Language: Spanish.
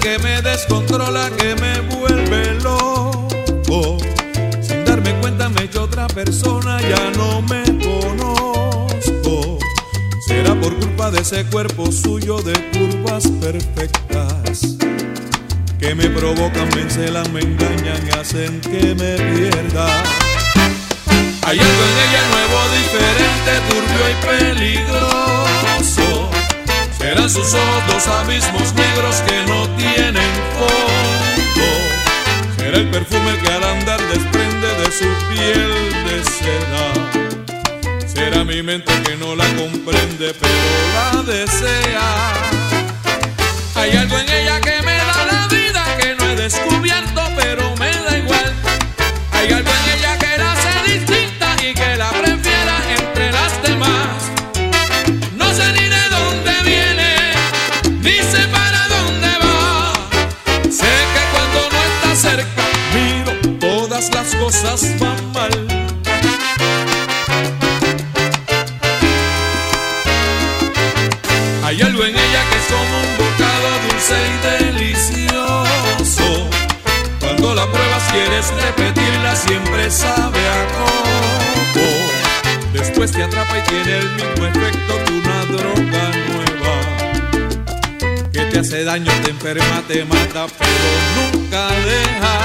que me descontrola, que me vuelve loco. Sin darme cuenta me he hecho otra persona, ya no me conozco. Será por culpa de ese cuerpo suyo de curvas perfectas que me provocan, me encelan, me engañan y hacen que me pierda. Hay algo en ella nuevo, diferente, turbio y peligroso. Serán sus ojos dos abismos negros que no tienen fondo. Será el perfume que al andar desprende de su piel de seda. Será mi mente que no la comprende pero la desea. Hay algo en ella que me da la vida que no he descubierto pero me da igual. Hay algo en ella que la hace distinta y que la prefiera entre las demás. No sé ni de dónde viene, ni sé para dónde va. Sé que cuando no está cerca, miro todas las cosas van mal. Hay algo en ella que es como un bocado dulce y delicioso. Cuando la pruebas quieres repetirla, siempre sabe a coco. Después te atrapa y tiene el mismo efecto que una droga nueva, que te hace daño, te enferma, te mata, pero nunca deja.